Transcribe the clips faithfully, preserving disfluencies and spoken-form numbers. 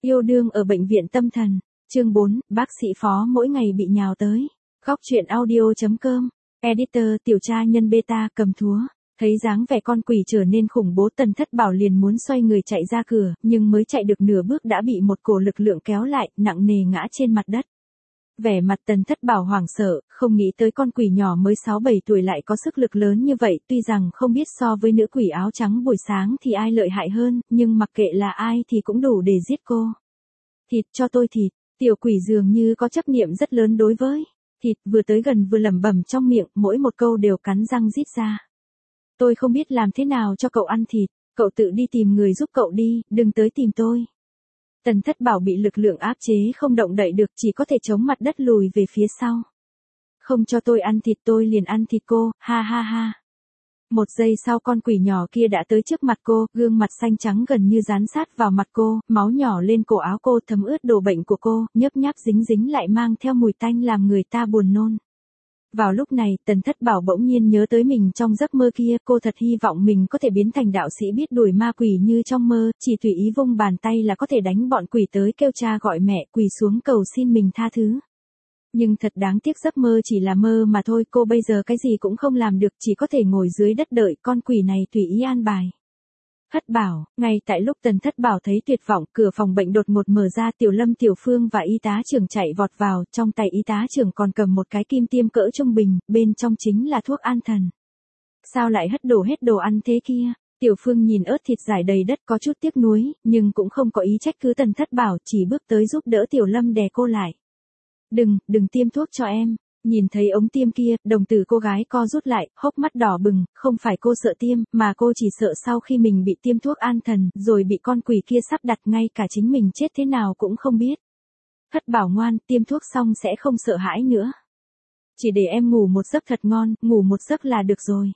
Yêu đương ở bệnh viện tâm thần. Chương bốn, bác sĩ Phó mỗi ngày bị nhào tới. Góc truyện audio.com. Editor tiểu tra nhân beta cầm thúa. Thấy dáng vẻ con quỷ trở nên khủng bố, Tần Thất Bảo liền muốn xoay người chạy ra cửa, nhưng mới chạy được nửa bước đã bị một cổ lực lượng kéo lại, nặng nề ngã trên mặt đất. Vẻ mặt Tần Thất Bảo hoảng sợ, không nghĩ tới con quỷ nhỏ mới sáu bảy tuổi lại có sức lực lớn như vậy, tuy rằng không biết so với nữ quỷ áo trắng buổi sáng thì ai lợi hại hơn, nhưng mặc kệ là ai thì cũng đủ để giết cô. Thịt cho tôi thịt, tiểu quỷ dường như có chấp niệm rất lớn đối với thịt, vừa tới gần vừa lẩm bẩm trong miệng, mỗi một câu đều cắn răng rít ra. Tôi không biết làm thế nào cho cậu ăn thịt, cậu tự đi tìm người giúp cậu đi, đừng tới tìm tôi. Tần Thất Bảo bị lực lượng áp chế không động đậy được, chỉ có thể chống mặt đất lùi về phía sau. Không cho tôi ăn thịt tôi liền ăn thịt cô, ha ha ha. Một giây sau con quỷ nhỏ kia đã tới trước mặt cô, gương mặt xanh trắng gần như dán sát vào mặt cô, máu nhỏ lên cổ áo cô thấm ướt đồ bệnh của cô, nhớp nháp dính dính lại mang theo mùi tanh làm người ta buồn nôn. Vào lúc này, Tần Thất Bảo bỗng nhiên nhớ tới mình trong giấc mơ kia, cô thật hy vọng mình có thể biến thành đạo sĩ biết đuổi ma quỷ như trong mơ, chỉ tùy ý vung bàn tay là có thể đánh bọn quỷ tới kêu cha gọi mẹ, quỳ xuống cầu xin mình tha thứ. Nhưng thật đáng tiếc giấc mơ chỉ là mơ mà thôi, cô bây giờ cái gì cũng không làm được, chỉ có thể ngồi dưới đất đợi con quỷ này tùy ý an bài. Thất Bảo, ngay tại lúc Tần Thất Bảo thấy tuyệt vọng, cửa phòng bệnh đột ngột mở ra, Tiểu Lâm, Tiểu Phương và y tá trưởng chạy vọt vào, trong tay y tá trưởng còn cầm một cái kim tiêm cỡ trung bình, bên trong chính là thuốc an thần. Sao lại hất đổ hết đồ ăn thế kia? Tiểu Phương nhìn ớt thịt rải đầy đất có chút tiếc nuối, nhưng cũng không có ý trách cứ Tần Thất Bảo, chỉ bước tới giúp đỡ Tiểu Lâm đè cô lại. Đừng, đừng tiêm thuốc cho em. Nhìn thấy ống tiêm kia, đồng tử cô gái co rút lại, hốc mắt đỏ bừng, không phải cô sợ tiêm, mà cô chỉ sợ sau khi mình bị tiêm thuốc an thần, rồi bị con quỷ kia sắp đặt, ngay cả chính mình chết thế nào cũng không biết. Thất Bảo ngoan, tiêm thuốc xong sẽ không sợ hãi nữa. Chỉ để em ngủ một giấc thật ngon, ngủ một giấc là được rồi.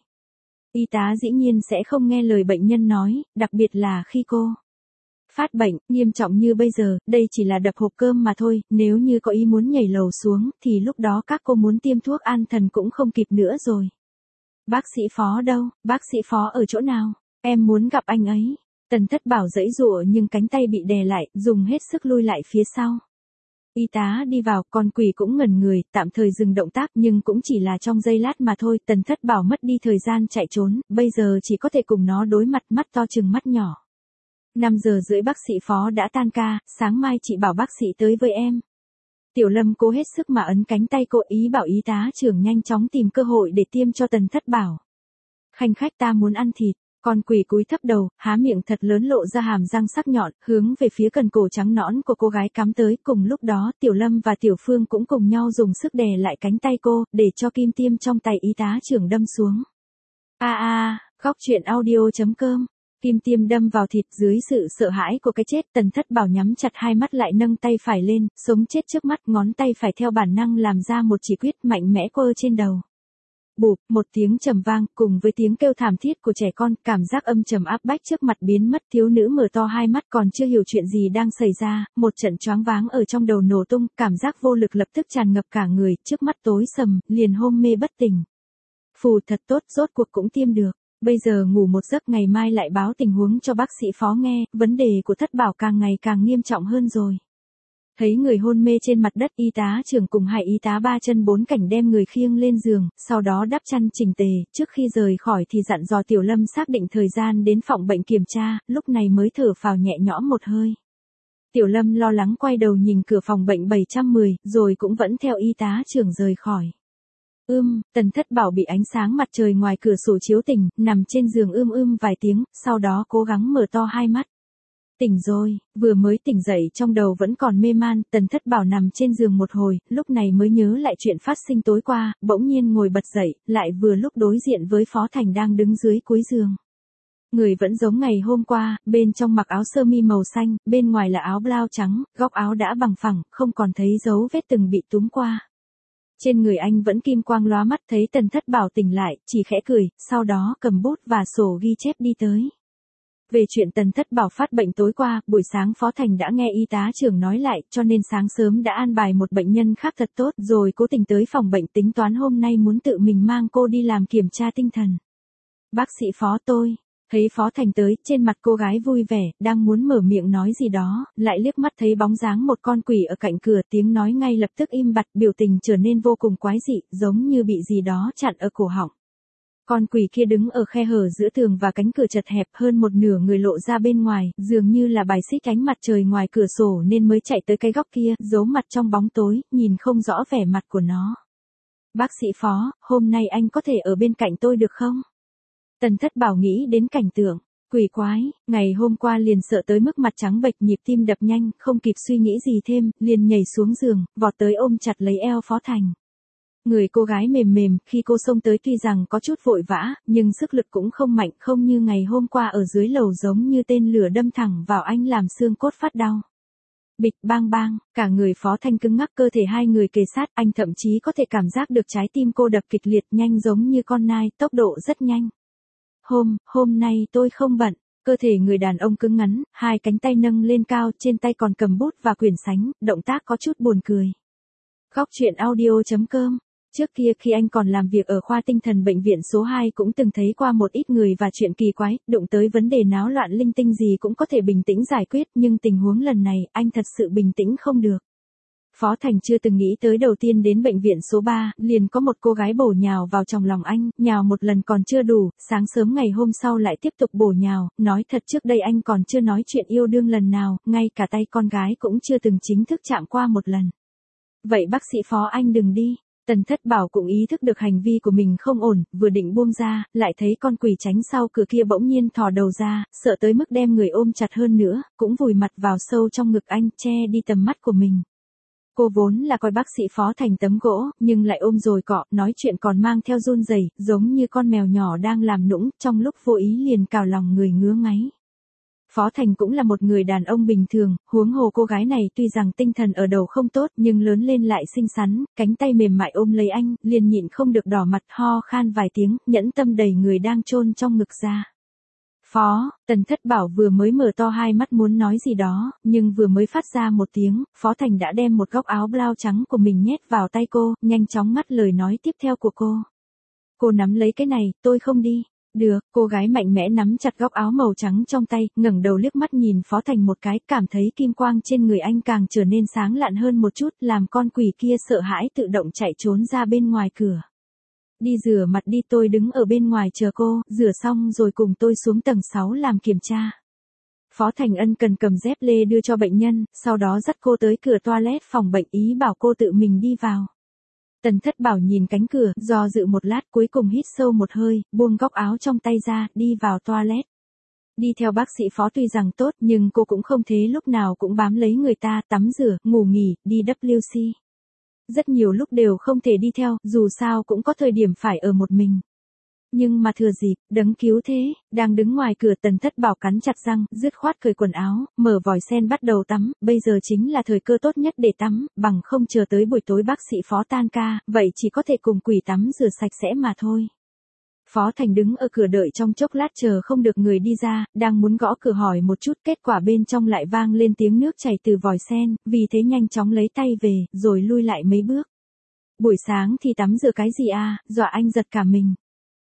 Y tá dĩ nhiên sẽ không nghe lời bệnh nhân nói, đặc biệt là khi cô phát bệnh, nghiêm trọng như bây giờ, đây chỉ là đập hộp cơm mà thôi, nếu như có ý muốn nhảy lầu xuống, thì lúc đó các cô muốn tiêm thuốc an thần cũng không kịp nữa rồi. Bác sĩ Phó đâu, bác sĩ Phó ở chỗ nào, em muốn gặp anh ấy. Tần Thất Bảo giãy giụa nhưng cánh tay bị đè lại, dùng hết sức lui lại phía sau. Y tá đi vào, con quỷ cũng ngẩn người, tạm thời dừng động tác nhưng cũng chỉ là trong giây lát mà thôi, Tần Thất Bảo mất đi thời gian chạy trốn, bây giờ chỉ có thể cùng nó đối mặt, mắt to chừng mắt nhỏ. năm giờ rưỡi bác sĩ Phó đã tan ca, sáng mai chị bảo bác sĩ tới với em. Tiểu Lâm cố hết sức mà ấn cánh tay cô, ý bảo y tá trưởng nhanh chóng tìm cơ hội để tiêm cho Tần Thất Bảo. Khanh khách, ta muốn ăn thịt. Con quỷ cúi thấp đầu, há miệng thật lớn lộ ra hàm răng sắc nhọn, hướng về phía cần cổ trắng nõn của cô gái cắm tới. Cùng lúc đó Tiểu Lâm và Tiểu Phương cũng cùng nhau dùng sức đè lại cánh tay cô, để cho kim tiêm trong tay y tá trưởng đâm xuống. A a, góc truyện audio.com. Kim tiêm đâm vào thịt, dưới sự sợ hãi của cái chết, Tần Thất Bảo nhắm chặt hai mắt lại, nâng tay phải lên, sống chết trước mắt, ngón tay phải theo bản năng làm ra một chỉ quyết mạnh mẽ quơ trên đầu. Bụp, một tiếng trầm vang, cùng với tiếng kêu thảm thiết của trẻ con, cảm giác âm trầm áp bách trước mặt biến mất, thiếu nữ mở to hai mắt còn chưa hiểu chuyện gì đang xảy ra, một trận choáng váng ở trong đầu nổ tung, cảm giác vô lực lập tức tràn ngập cả người, trước mắt tối sầm, liền hôn mê bất tỉnh. Phù, thật tốt, rốt cuộc cũng tiêm được. Bây giờ ngủ một giấc, ngày mai lại báo tình huống cho bác sĩ Phó nghe, vấn đề của Thất Bảo càng ngày càng nghiêm trọng hơn rồi. Thấy người hôn mê trên mặt đất, y tá trưởng cùng hai y tá ba chân bốn cảnh đem người khiêng lên giường, sau đó đắp chăn chỉnh tề, trước khi rời khỏi thì dặn dò Tiểu Lâm xác định thời gian đến phòng bệnh kiểm tra, lúc này mới thở phào nhẹ nhõm một hơi. Tiểu Lâm lo lắng quay đầu nhìn cửa phòng bệnh bảy trăm mười, rồi cũng vẫn theo y tá trưởng rời khỏi. Ưm, Tần Thất Bảo bị ánh sáng mặt trời ngoài cửa sổ chiếu tỉnh, nằm trên giường ưm ưm vài tiếng, sau đó cố gắng mở to hai mắt. Tỉnh rồi, vừa mới tỉnh dậy trong đầu vẫn còn mê man, Tần Thất Bảo nằm trên giường một hồi, lúc này mới nhớ lại chuyện phát sinh tối qua, bỗng nhiên ngồi bật dậy, lại vừa lúc đối diện với Phó Thành đang đứng dưới cuối giường. Người vẫn giống ngày hôm qua, bên trong mặc áo sơ mi màu xanh, bên ngoài là áo blau trắng, góc áo đã bằng phẳng, không còn thấy dấu vết từng bị túm qua. Trên người anh vẫn kim quang lóa mắt, thấy Tần Thất Bảo tỉnh lại, chỉ khẽ cười, sau đó cầm bút và sổ ghi chép đi tới. Về chuyện Tần Thất Bảo phát bệnh tối qua, buổi sáng Phó Thành đã nghe y tá trưởng nói lại, cho nên sáng sớm đã an bài một bệnh nhân khác thật tốt, rồi cố tình tới phòng bệnh tính toán hôm nay muốn tự mình mang cô đi làm kiểm tra tinh thần. Bác sĩ Phó tôi, Thấy Phó Thành tới, trên mặt cô gái vui vẻ, đang muốn mở miệng nói gì đó, lại liếc mắt thấy bóng dáng một con quỷ ở cạnh cửa, tiếng nói ngay lập tức im bặt, biểu tình trở nên vô cùng quái dị, giống như bị gì đó chặn ở cổ họng. Con quỷ kia đứng ở khe hở giữa tường và cánh cửa chật hẹp, hơn một nửa người lộ ra bên ngoài, dường như là bài xích ánh mặt trời ngoài cửa sổ nên mới chạy tới cái góc kia, giấu mặt trong bóng tối, nhìn không rõ vẻ mặt của nó. Bác sĩ Phó, hôm nay anh có thể ở bên cạnh tôi được không? Tần Thất Bảo nghĩ đến cảnh tượng, quỷ quái, ngày hôm qua liền sợ tới mức mặt trắng bệch, nhịp tim đập nhanh, không kịp suy nghĩ gì thêm, liền nhảy xuống giường, vọt tới ôm chặt lấy eo Phó Thành. Người cô gái mềm mềm, khi cô xông tới tuy rằng có chút vội vã, nhưng sức lực cũng không mạnh, không như ngày hôm qua ở dưới lầu giống như tên lửa đâm thẳng vào anh làm xương cốt phát đau. Bịch bang bang, cả người Phó Thanh cứng ngắc, cơ thể hai người kề sát, anh thậm chí có thể cảm giác được trái tim cô đập kịch liệt, nhanh giống như con nai, tốc độ rất nhanh. Hôm, hôm nay tôi không bận, cơ thể người đàn ông cứng ngắn, hai cánh tay nâng lên cao, trên tay còn cầm bút và quyển sánh, động tác có chút buồn cười. Góc truyện audio chấm com. Trước kia khi anh còn làm việc ở khoa tinh thần bệnh viện số hai cũng từng thấy qua một ít người và chuyện kỳ quái, đụng tới vấn đề náo loạn linh tinh gì cũng có thể bình tĩnh giải quyết, nhưng tình huống lần này, anh thật sự bình tĩnh không được. Phó Thành chưa từng nghĩ tới, đầu tiên đến bệnh viện số ba, liền có một cô gái bổ nhào vào trong lòng anh, nhào một lần còn chưa đủ, sáng sớm ngày hôm sau lại tiếp tục bổ nhào, nói thật trước đây anh còn chưa nói chuyện yêu đương lần nào, ngay cả tay con gái cũng chưa từng chính thức chạm qua một lần. Vậy bác sĩ Phó anh đừng đi. Tần Thất Bảo cũng ý thức được hành vi của mình không ổn, vừa định buông ra, lại thấy con quỷ tránh sau cửa kia bỗng nhiên thò đầu ra, sợ tới mức đem người ôm chặt hơn nữa, cũng vùi mặt vào sâu trong ngực anh, che đi tầm mắt của mình. Cô vốn là coi bác sĩ Phó thành tấm gỗ, nhưng lại ôm rồi cọ, nói chuyện còn mang theo run rẩy, giống như con mèo nhỏ đang làm nũng, trong lúc vô ý liền cào lòng người ngứa ngáy. Phó Thành cũng là một người đàn ông bình thường, huống hồ cô gái này tuy rằng tinh thần ở đầu không tốt nhưng lớn lên lại xinh xắn, cánh tay mềm mại ôm lấy anh, liền nhịn không được đỏ mặt, ho khan vài tiếng, nhẫn tâm đẩy người đang chôn trong ngực ra. Phó, Tần Thất Bảo vừa mới mở to hai mắt muốn nói gì đó, nhưng vừa mới phát ra một tiếng, Phó Thành đã đem một góc áo blau trắng của mình nhét vào tay cô, nhanh chóng ngắt lời nói tiếp theo của cô. Cô nắm lấy cái này, tôi không đi. Được, cô gái mạnh mẽ nắm chặt góc áo màu trắng trong tay, ngẩng đầu liếc mắt nhìn Phó Thành một cái, cảm thấy kim quang trên người anh càng trở nên sáng lạn hơn một chút, làm con quỷ kia sợ hãi tự động chạy trốn ra bên ngoài cửa. Đi rửa mặt đi, tôi đứng ở bên ngoài chờ cô, rửa xong rồi cùng tôi xuống tầng sáu làm kiểm tra. Phó Thành ân cần cầm dép lê đưa cho bệnh nhân, sau đó dắt cô tới cửa toilet phòng bệnh, ý bảo cô tự mình đi vào. Tần Thất Bảo nhìn cánh cửa, do dự một lát, cuối cùng hít sâu một hơi, buông góc áo trong tay ra, đi vào toilet. Đi theo bác sĩ Phó tuy rằng tốt, nhưng cô cũng không thế lúc nào cũng bám lấy người ta, tắm rửa, ngủ nghỉ, đi W C. Rất nhiều lúc đều không thể đi theo, dù sao cũng có thời điểm phải ở một mình. Nhưng mà thừa dịp, đấng cứu thế, đang đứng ngoài cửa. Tần Thất Bảo cắn chặt răng, dứt khoát cởi quần áo, mở vòi sen bắt đầu tắm, bây giờ chính là thời cơ tốt nhất để tắm, bằng không chờ tới buổi tối bác sĩ Phó tan ca, vậy chỉ có thể cùng quỷ tắm rửa sạch sẽ mà thôi. Phó Thành đứng ở cửa đợi trong chốc lát chờ không được người đi ra, đang muốn gõ cửa hỏi một chút, kết quả bên trong lại vang lên tiếng nước chảy từ vòi sen, vì thế nhanh chóng lấy tay về, rồi lui lại mấy bước. Buổi sáng thì tắm rửa cái gì à, dọa anh giật cả mình.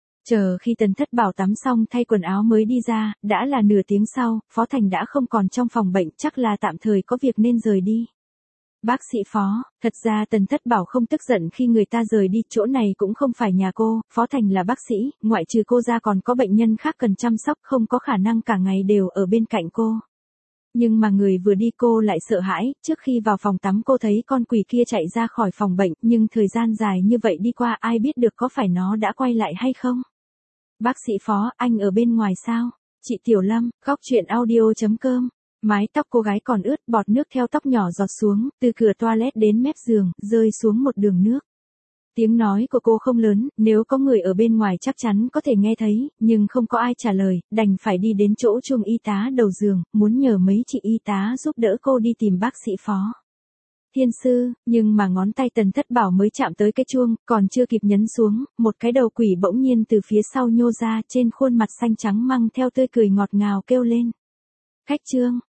Chờ khi Tần Thất Bảo tắm xong thay quần áo mới đi ra, đã là nửa tiếng sau, Phó Thành đã không còn trong phòng bệnh, chắc là tạm thời có việc nên rời đi. Bác sĩ Phó, thật ra Tần Thất Bảo không tức giận khi người ta rời đi, chỗ này cũng không phải nhà cô, Phó Thành là bác sĩ, ngoại trừ cô ra còn có bệnh nhân khác cần chăm sóc, không có khả năng cả ngày đều ở bên cạnh cô. Nhưng mà người vừa đi cô lại sợ hãi, trước khi vào phòng tắm cô thấy con quỷ kia chạy ra khỏi phòng bệnh, nhưng thời gian dài như vậy đi qua ai biết được có phải nó đã quay lại hay không? Bác sĩ Phó, anh ở bên ngoài sao? Chị Tiểu Lâm, góc truyện audio chấm com. Mái tóc cô gái còn ướt, bọt nước theo tóc nhỏ giọt xuống, từ cửa toilet đến mép giường, rơi xuống một đường nước. Tiếng nói của cô không lớn, nếu có người ở bên ngoài chắc chắn có thể nghe thấy, nhưng không có ai trả lời, đành phải đi đến chỗ chuông y tá đầu giường, muốn nhờ mấy chị y tá giúp đỡ cô đi tìm bác sĩ Phó. Thiên sư, nhưng mà ngón tay Tần Thất Bảo mới chạm tới cái chuông, còn chưa kịp nhấn xuống, một cái đầu quỷ bỗng nhiên từ phía sau nhô ra, trên khuôn mặt xanh trắng mang theo tươi cười ngọt ngào kêu lên. Khách trương,